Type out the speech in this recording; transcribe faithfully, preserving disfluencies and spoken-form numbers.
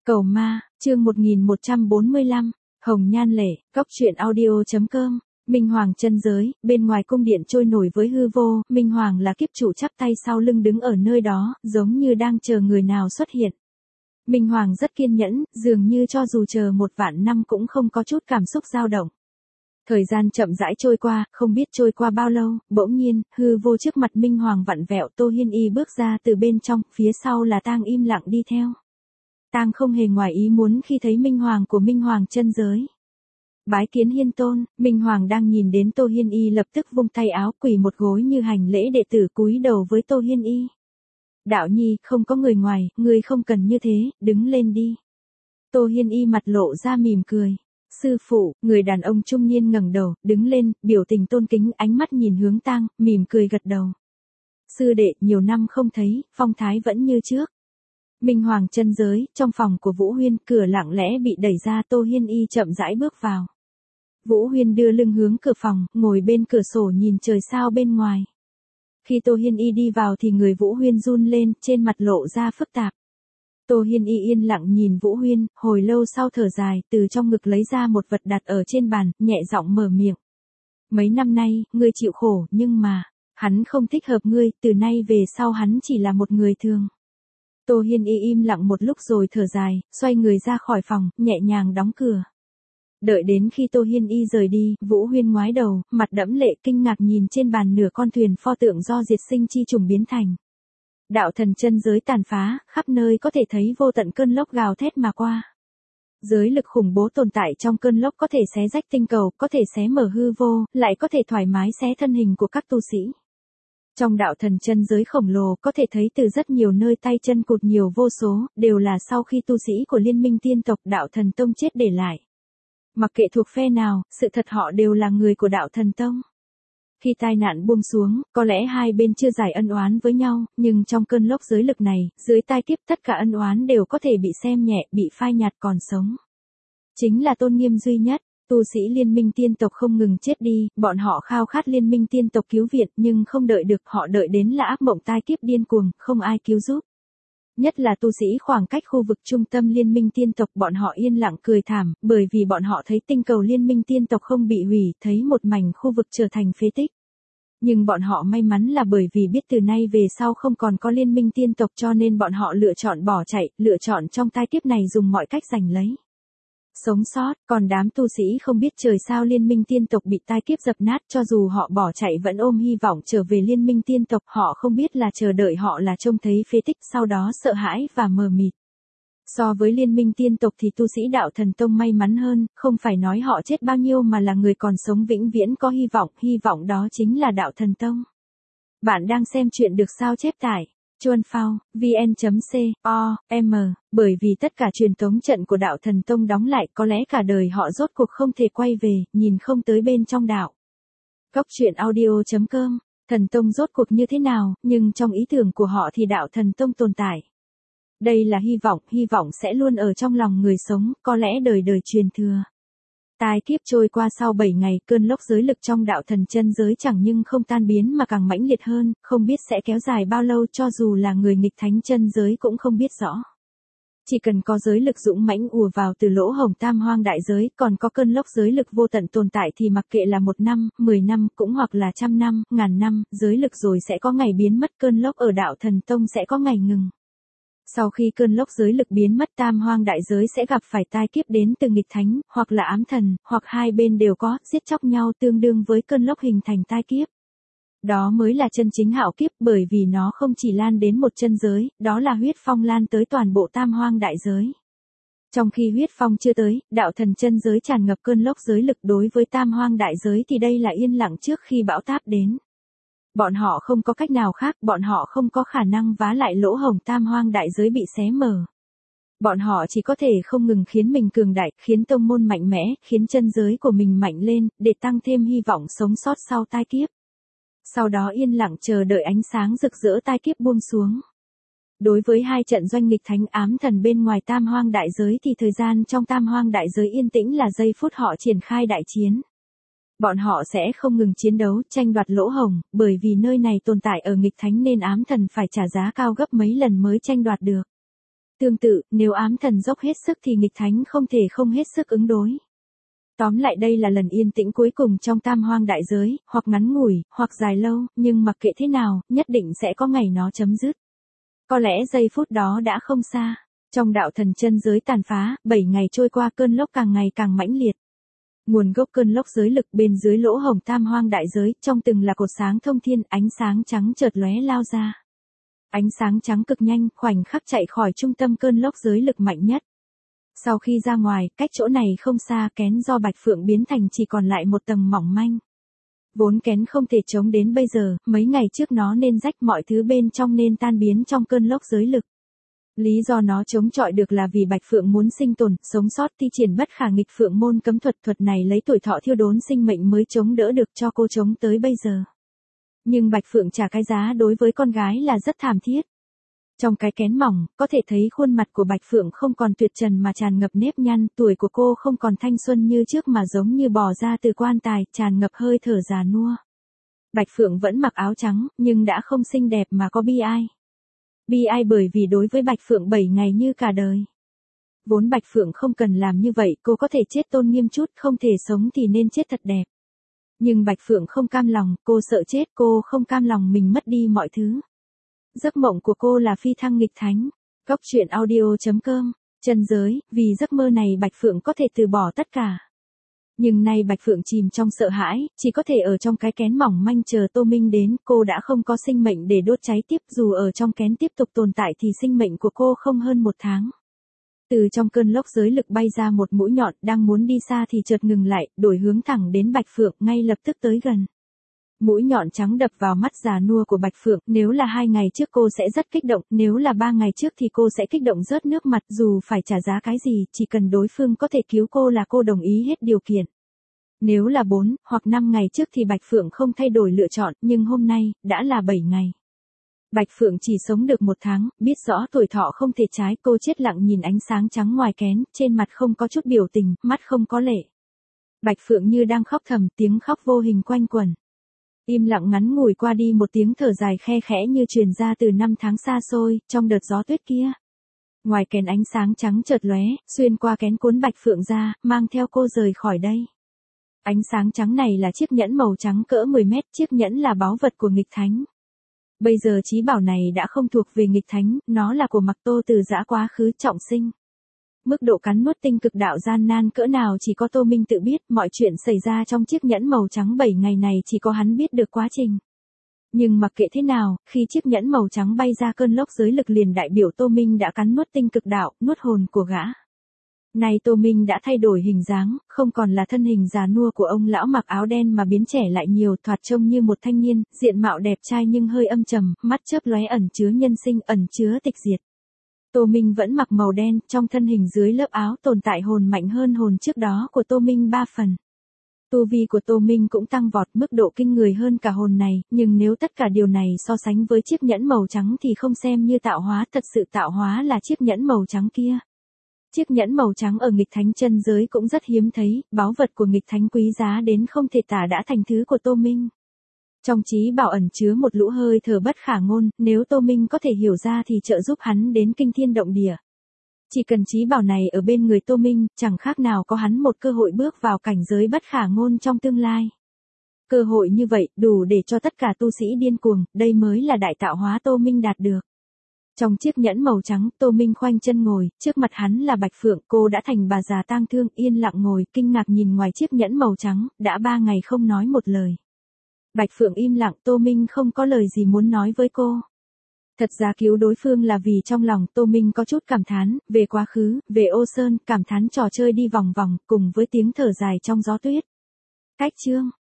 Cầu ma, chương một nghìn một trăm bốn mươi lăm, Hồng Nhan Lệ, Cóc truyện audio.com. Minh Hoàng chân giới, bên ngoài cung điện trôi nổi với hư vô, Minh Hoàng là kiếp chủ chắp tay sau lưng đứng ở nơi đó, giống như đang chờ người nào xuất hiện. Minh Hoàng rất kiên nhẫn, dường như cho dù chờ một vạn năm cũng không có chút cảm xúc dao động. Thời gian chậm rãi trôi qua, không biết trôi qua bao lâu, bỗng nhiên, hư vô trước mặt Minh Hoàng vặn vẹo, Tô Hiên Y bước ra từ bên trong, phía sau là Tang im lặng đi theo. Tang không hề ngoài ý muốn khi thấy Minh Hoàng của Minh Hoàng chân giới. Bái kiến Hiên Tôn, Minh Hoàng đang nhìn đến Tô Hiên Y lập tức vung tay áo quỳ một gối như hành lễ đệ tử cúi đầu với Tô Hiên Y. Đạo nhi, không có người ngoài, người không cần như thế, đứng lên đi. Tô Hiên Y mặt lộ ra mỉm cười. Sư phụ, người đàn ông trung niên ngẩng đầu, đứng lên, biểu tình tôn kính, ánh mắt nhìn hướng Tang, mỉm cười gật đầu. Sư đệ, nhiều năm không thấy, phong thái vẫn như trước. Minh Hoàng chân giới, trong phòng của Vũ Huyên, cửa lặng lẽ bị đẩy ra, Tô Hiên Y chậm rãi bước vào. Vũ Huyên đưa lưng hướng cửa phòng, ngồi bên cửa sổ nhìn trời sao bên ngoài. Khi Tô Hiên Y đi vào thì người Vũ Huyên run lên, trên mặt lộ ra phức tạp. Tô Hiên Y yên lặng nhìn Vũ Huyên, hồi lâu sau thở dài, từ trong ngực lấy ra một vật đặt ở trên bàn, nhẹ giọng mở miệng. Mấy năm nay, ngươi chịu khổ, nhưng mà, hắn không thích hợp ngươi, từ nay về sau hắn chỉ là một người thường. Tô Hiên Y im lặng một lúc rồi thở dài, xoay người ra khỏi phòng, nhẹ nhàng đóng cửa. Đợi đến khi Tô Hiên Y rời đi, Vũ Huyên ngoái đầu, mặt đẫm lệ kinh ngạc nhìn trên bàn nửa con thuyền pho tượng do diệt sinh chi trùng biến thành. Đạo thần chân giới tàn phá, khắp nơi có thể thấy vô tận cơn lốc gào thét mà qua. Giới lực khủng bố tồn tại trong cơn lốc có thể xé rách tinh cầu, có thể xé mở hư vô, lại có thể thoải mái xé thân hình của các tu sĩ. Trong đạo thần chân giới khổng lồ có thể thấy từ rất nhiều nơi tay chân cụt nhiều vô số, đều là sau khi tu sĩ của Liên minh tiên tộc đạo thần tông chết để lại. Mặc kệ thuộc phe nào, sự thật họ đều là người của đạo thần tông. Khi tai nạn buông xuống, có lẽ hai bên chưa giải ân oán với nhau, nhưng trong cơn lốc giới lực này, dưới tai kiếp tất cả ân oán đều có thể bị xem nhẹ, bị phai nhạt còn sống. Chính là tôn nghiêm duy nhất, tu sĩ Liên minh tiên tộc không ngừng chết đi, bọn họ khao khát Liên minh tiên tộc cứu viện nhưng không đợi được, họ đợi đến là ác mộng tai kiếp điên cuồng, không ai cứu giúp. Nhất là tu sĩ khoảng cách khu vực trung tâm Liên minh tiên tộc, bọn họ yên lặng cười thảm, bởi vì bọn họ thấy tinh cầu Liên minh tiên tộc không bị hủy, thấy một mảnh khu vực trở thành phế tích. Nhưng bọn họ may mắn là bởi vì biết từ nay về sau không còn có Liên minh tiên tộc cho nên bọn họ lựa chọn bỏ chạy, lựa chọn trong tai kiếp này dùng mọi cách giành lấy. Sống sót, còn đám tu sĩ không biết trời sao Liên minh tiên tộc bị tai kiếp dập nát, cho dù họ bỏ chạy vẫn ôm hy vọng trở về Liên minh tiên tộc, họ không biết là chờ đợi họ là trông thấy phế tích, sau đó sợ hãi và mờ mịt. So với Liên minh tiên tộc thì tu sĩ đạo thần tông may mắn hơn, không phải nói họ chết bao nhiêu mà là người còn sống vĩnh viễn có hy vọng, hy vọng đó chính là đạo thần tông. Bạn đang xem chuyện được sao chép tải chuan phao, vn.com, bởi vì tất cả truyền tống trận của đạo thần tông đóng lại, có lẽ cả đời họ rốt cuộc không thể quay về, nhìn không tới bên trong đạo. Cóc truyện audio.com, thần tông rốt cuộc như thế nào, nhưng trong ý tưởng của họ thì đạo thần tông tồn tại. Đây là hy vọng, hy vọng sẽ luôn ở trong lòng người sống, có lẽ đời đời truyền thừa. Tai kiếp trôi qua sau bảy ngày, cơn lốc giới lực trong đạo thần chân giới chẳng nhưng không tan biến mà càng mãnh liệt hơn, không biết sẽ kéo dài bao lâu, cho dù là người nghịch thánh chân giới cũng không biết rõ. Chỉ cần có giới lực dũng mãnh ùa vào từ lỗ hổng tam hoang đại giới, còn có cơn lốc giới lực vô tận tồn tại thì mặc kệ là một năm, mười năm, cũng hoặc là trăm năm, ngàn năm, giới lực rồi sẽ có ngày biến mất, cơn lốc ở đạo thần tông sẽ có ngày ngừng. Sau khi cơn lốc giới lực biến mất, tam hoang đại giới sẽ gặp phải tai kiếp đến từ nghịch thánh, hoặc là ám thần, hoặc hai bên đều có, giết chóc nhau tương đương với cơn lốc hình thành tai kiếp. Đó mới là chân chính hạo kiếp, bởi vì nó không chỉ lan đến một chân giới, đó là huyết phong lan tới toàn bộ tam hoang đại giới. Trong khi huyết phong chưa tới, đạo thần chân giới tràn ngập cơn lốc giới lực, đối với tam hoang đại giới thì đây là yên lặng trước khi bão táp đến. Bọn họ không có cách nào khác, bọn họ không có khả năng vá lại lỗ hổng tam hoang đại giới bị xé mở. Bọn họ chỉ có thể không ngừng khiến mình cường đại, khiến tông môn mạnh mẽ, khiến chân giới của mình mạnh lên, để tăng thêm hy vọng sống sót sau tai kiếp. Sau đó yên lặng chờ đợi ánh sáng rực rỡ tai kiếp buông xuống. Đối với hai trận doanh nghịch thánh ám thần bên ngoài tam hoang đại giới thì thời gian trong tam hoang đại giới yên tĩnh là giây phút họ triển khai đại chiến. Bọn họ sẽ không ngừng chiến đấu, tranh đoạt lỗ hổng, bởi vì nơi này tồn tại ở nghịch thánh nên ám thần phải trả giá cao gấp mấy lần mới tranh đoạt được. Tương tự, nếu ám thần dốc hết sức thì nghịch thánh không thể không hết sức ứng đối. Tóm lại đây là lần yên tĩnh cuối cùng trong tam hoang đại giới, hoặc ngắn ngủi, hoặc dài lâu, nhưng mặc kệ thế nào, nhất định sẽ có ngày nó chấm dứt. Có lẽ giây phút đó đã không xa. Trong đạo thần chân giới tàn phá, bảy ngày trôi qua cơn lốc càng ngày càng mãnh liệt. Nguồn gốc cơn lốc giới lực bên dưới lỗ hổng tam hoang đại giới, trong từng là cột sáng thông thiên, ánh sáng trắng chợt lóe lao ra. Ánh sáng trắng cực nhanh, khoảnh khắc chạy khỏi trung tâm cơn lốc giới lực mạnh nhất. Sau khi ra ngoài, cách chỗ này không xa, kén do Bạch Phượng biến thành chỉ còn lại một tầng mỏng manh. Vốn kén không thể chống đến bây giờ, mấy ngày trước nó nên rách, mọi thứ bên trong nên tan biến trong cơn lốc giới lực. Lý do nó chống chọi được là vì Bạch Phượng muốn sinh tồn, sống sót, thi triển bất khả nghịch Phượng môn cấm thuật, thuật này lấy tuổi thọ thiêu đốn sinh mệnh mới chống đỡ được cho cô chống tới bây giờ. Nhưng Bạch Phượng trả cái giá đối với con gái là rất thảm thiết. Trong cái kén mỏng, có thể thấy khuôn mặt của Bạch Phượng không còn tuyệt trần mà tràn ngập nếp nhăn, tuổi của cô không còn thanh xuân như trước mà giống như bò ra từ quan tài, tràn ngập hơi thở già nua. Bạch Phượng vẫn mặc áo trắng, nhưng đã không xinh đẹp mà có bi ai. Bi ai bởi vì đối với Bạch Phượng bảy ngày như cả đời. Vốn Bạch Phượng không cần làm như vậy, cô có thể chết tôn nghiêm chút, không thể sống thì nên chết thật đẹp. Nhưng Bạch Phượng không cam lòng, cô sợ chết, cô không cam lòng mình mất đi mọi thứ. Giấc mộng của cô là phi thăng nghịch thánh. Góc truyện audio chấm com, chân giới, vì giấc mơ này Bạch Phượng có thể từ bỏ tất cả. Nhưng nay Bạch Phượng chìm trong sợ hãi, chỉ có thể ở trong cái kén mỏng manh chờ Tô Minh đến, cô đã không có sinh mệnh để đốt cháy tiếp, dù ở trong kén tiếp tục tồn tại thì sinh mệnh của cô không hơn một tháng. Từ trong cơn lốc giới lực bay ra một mũi nhọn, đang muốn đi xa thì chợt ngừng lại, đổi hướng thẳng đến Bạch Phượng, ngay lập tức tới gần. Mũi nhọn trắng đập vào mắt già nua của Bạch Phượng, nếu là hai ngày trước cô sẽ rất kích động, nếu là ba ngày trước thì cô sẽ kích động rớt nước mặt, dù phải trả giá cái gì, chỉ cần đối phương có thể cứu cô là cô đồng ý hết điều kiện. Nếu là bốn, hoặc năm ngày trước thì Bạch Phượng không thay đổi lựa chọn, nhưng hôm nay, đã là bảy ngày. Bạch Phượng chỉ sống được một tháng, biết rõ tuổi thọ không thể trái, cô chết lặng nhìn ánh sáng trắng ngoài kén, trên mặt không có chút biểu tình, mắt không có lệ. Bạch Phượng như đang khóc thầm, tiếng khóc vô hình quanh quẩn. Im lặng ngắn ngủi qua đi, một tiếng thở dài khe khẽ như truyền ra từ năm tháng xa xôi, trong đợt gió tuyết kia. Ngoài kén ánh sáng trắng chợt lóe, xuyên qua kén cuốn Bạch Phượng ra, mang theo cô rời khỏi đây. Ánh sáng trắng này là chiếc nhẫn màu trắng cỡ mười mét, chiếc nhẫn là báu vật của nghịch thánh. Bây giờ trí bảo này đã không thuộc về nghịch thánh, nó là của Mặc Tô từ giã quá khứ trọng sinh. Mức độ cắn nuốt tinh cực đạo gian nan cỡ nào chỉ có Tô Minh tự biết, mọi chuyện xảy ra trong chiếc nhẫn màu trắng bảy ngày này chỉ có hắn biết được quá trình. Nhưng mặc kệ thế nào, khi chiếc nhẫn màu trắng bay ra cơn lốc giới lực liền đại biểu Tô Minh đã cắn nuốt tinh cực đạo, nuốt hồn của gã. Nay Tô Minh đã thay đổi hình dáng, không còn là thân hình già nua của ông lão mặc áo đen mà biến trẻ lại nhiều, thoạt trông như một thanh niên, diện mạo đẹp trai nhưng hơi âm trầm, mắt chớp lóe ẩn chứa nhân sinh, ẩn chứa tịch diệt. Tô Minh vẫn mặc màu đen, trong thân hình dưới lớp áo tồn tại hồn mạnh hơn hồn trước đó của Tô Minh ba phần. Tu vi của Tô Minh cũng tăng vọt, mức độ kinh người hơn cả hồn này, nhưng nếu tất cả điều này so sánh với chiếc nhẫn màu trắng thì không xem như tạo hóa, thật sự tạo hóa là chiếc nhẫn màu trắng kia. Chiếc nhẫn màu trắng ở nghịch thánh chân giới cũng rất hiếm thấy, báu vật của nghịch thánh quý giá đến không thể tả đã thành thứ của Tô Minh. Trong trí bảo ẩn chứa một lũ hơi thở bất khả ngôn, nếu Tô Minh có thể hiểu ra thì trợ giúp hắn đến kinh thiên động địa. Chỉ cần trí bảo này ở bên người Tô Minh, chẳng khác nào có hắn một cơ hội bước vào cảnh giới bất khả ngôn trong tương lai. Cơ hội như vậy, đủ để cho tất cả tu sĩ điên cuồng, đây mới là đại tạo hóa Tô Minh đạt được. Trong chiếc nhẫn màu trắng, Tô Minh khoanh chân ngồi, trước mặt hắn là Bạch Phượng, cô đã thành bà già tang thương, yên lặng ngồi, kinh ngạc nhìn ngoài chiếc nhẫn màu trắng, đã ba ngày không nói một lời. Bạch Phượng im lặng, Tô Minh không có lời gì muốn nói với cô. Thật ra cứu đối phương là vì trong lòng Tô Minh có chút cảm thán, về quá khứ, về Ô Sơn, cảm thán trò chơi đi vòng vòng, cùng với tiếng thở dài trong gió tuyết. Cách chương.